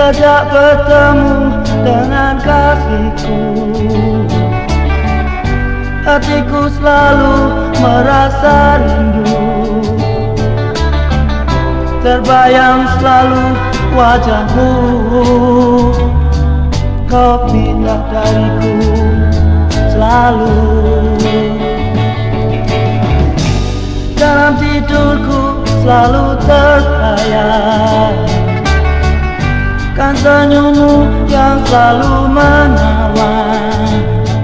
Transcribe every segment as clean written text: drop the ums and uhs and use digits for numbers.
sejak bertemu dengan kasihku. Hatiku selalu merasa rindu, terbayang selalu wajahmu. Kau pindah dariku selalu. Dalam tidurku selalu terbayang kan senyummu yang selalu menawan.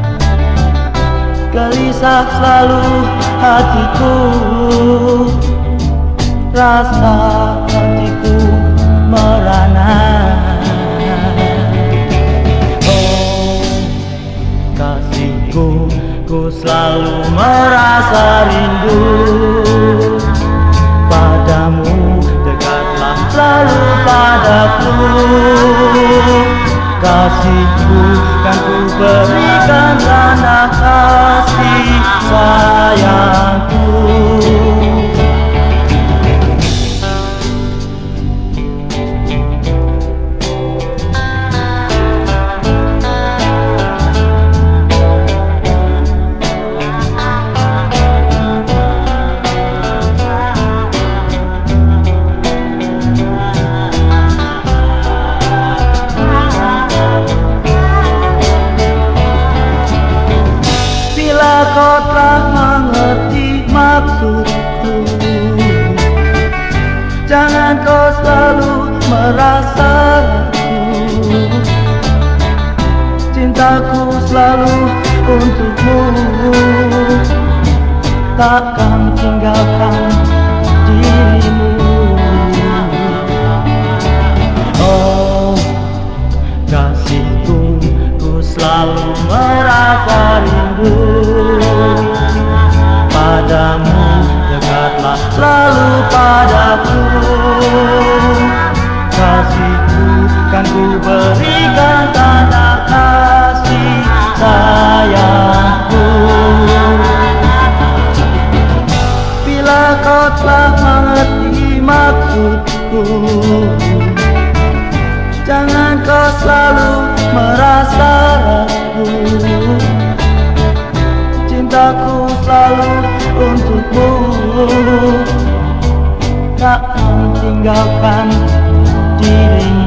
Gelisah selalu hatiku, rasa hatiku merana. Oh kasihku, ku selalu merasa rindu padamu, dekatlah selalu padaku. Kasihku kan ku berikan tanda kasih sayangku. Kau telah mengerti maksudku, jangan kau selalu merasa ragu. Cintaku selalu untukmu, takkan tinggalkan dirimu. Oh kasihku, ku selalu merasa rindu padamu, dekatlah selalu padaku. Kasihku kan ku berikan tanda kasih sayangku. Bila kau telah mengerti maksudku, jangan kau selalu merasa ragu. Cintaku selalu untukmu, takkan tinggalkan dirimu.